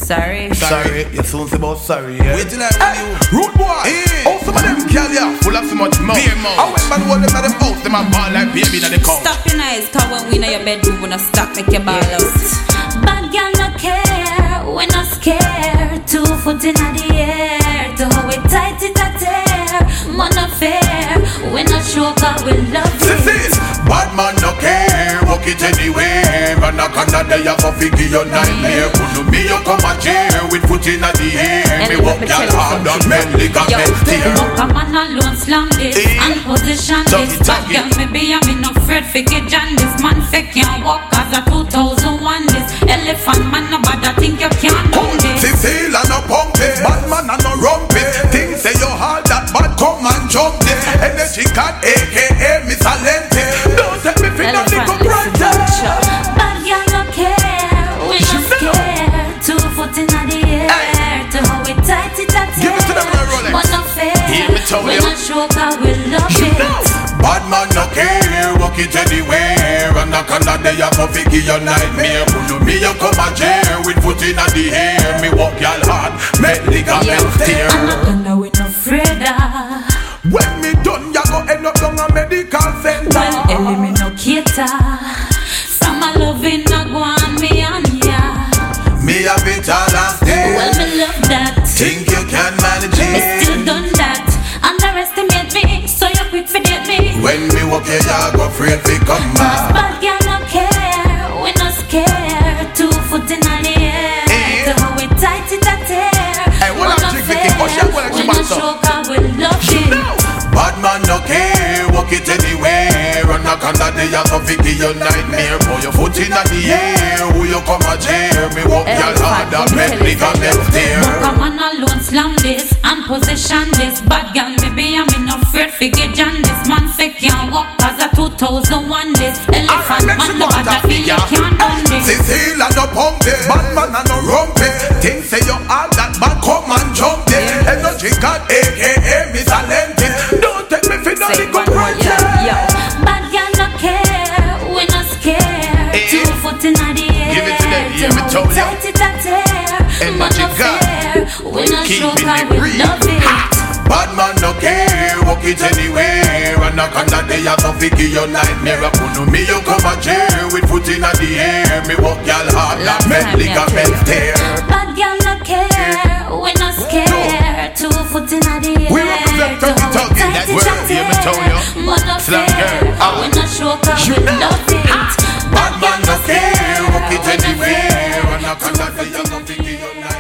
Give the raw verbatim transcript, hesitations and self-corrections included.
Sorry. Sorry, you soon say about sorry, yeah. Wait till I want you. Rude boy. Hey. Oh, some of them girl, yeah, full of so much mouth. Beer mouth. I went man hold them at them house, them a ball like baby in the couch. Stop your eyes, cause when we in your bedroom, we not stop make your ball out. Bad girl no care, we not scared. Two foot in the air, to how we tight it a tear. Man affair, we not sure cause we love This it. is bad man no care, walk it anywhere. And I can't day of a figure your nightmare. Put me you come a chair with foot in the air. Me walk your hard and men ligament tear. Come on alone, slam this and position this. Bad girl me be a me no afraid figure John this. Man fake can't walk as a two thousand one this. Elephant man no bad I think you can't do this. Cecil and no pump it, bad man and no rump it. Things say you hard that bad come and jump it. Energy cat A K A Miss Alente. Don't tell me fi no little brighter. Bad girl no care, we not scared. Two foot in the air, to how we tight it a tear. Give it to them in a Rolex. Man no fair, Hear me tell we you. not sure cause we love it. Bad man no care, walk it anywhere. And I can't day of a figure your nightmare. Put me you come a chair with foot in the air. Me walk y'all hard, make ligament tear. Anaconda we no afraid of. When me done, ya go end up down a medical center. Well, Ellie me no cater. From a loving a go on me and ya. Me have it all and stay. Well, me love that. Think you can manage Me it. still done that. Underestimate me, so you quick forget me. When me walk here, ya go afraid fi come Cause back. bad girl no care, we no scared. Two foot in the air, Eh. to how we tight it a tear. Hey, what We up, no chick, Vicky? fair, Push up, what up, we chick, no back up? sure cause we love it. Bad man no care, walk it anywhere. And I can't day ya go figure your nightmare. Put your foot in the air, who you come a chair. Me walk y'all hard and make ligament tear. Come on alone, slam this and position this. Bad girl me be a me no afraid figure John this. Man fake can't walk as a two thousand one this. Elephant Alright, man next no one, bad feel you can't done this. Cecil and no pump it, bad man and no rump it. Things say you all that bad come and jump it. Energy cat A K A Miss Alente. Don't take me for no Say little one more, yo, yo. Bad girl no care, we no scared. Eh. Two foot in the air, Give it to them, to hear me how tell we ya. tight it a tear. And Man what you no got? fair, we no Keeping sure it cause we real. love it. Bad man no care, walk it anywhere. And I can't day ya go figure your nightmare. Put me you come a chair with foot in the air. Me walk y'all hard Last and make time, yeah, ligament tell tear. Bad girl no care, we no scared. Two foot in the air, We represent to how we Tuggy Tuggy, tight that it a word, hear me tell tear. ya. Man no Slam fair, girl, ah. we no sure cause You we know. love it. Bad man no care, walk it we no anywhere. fair. And I can't day ya go figure your nightmare.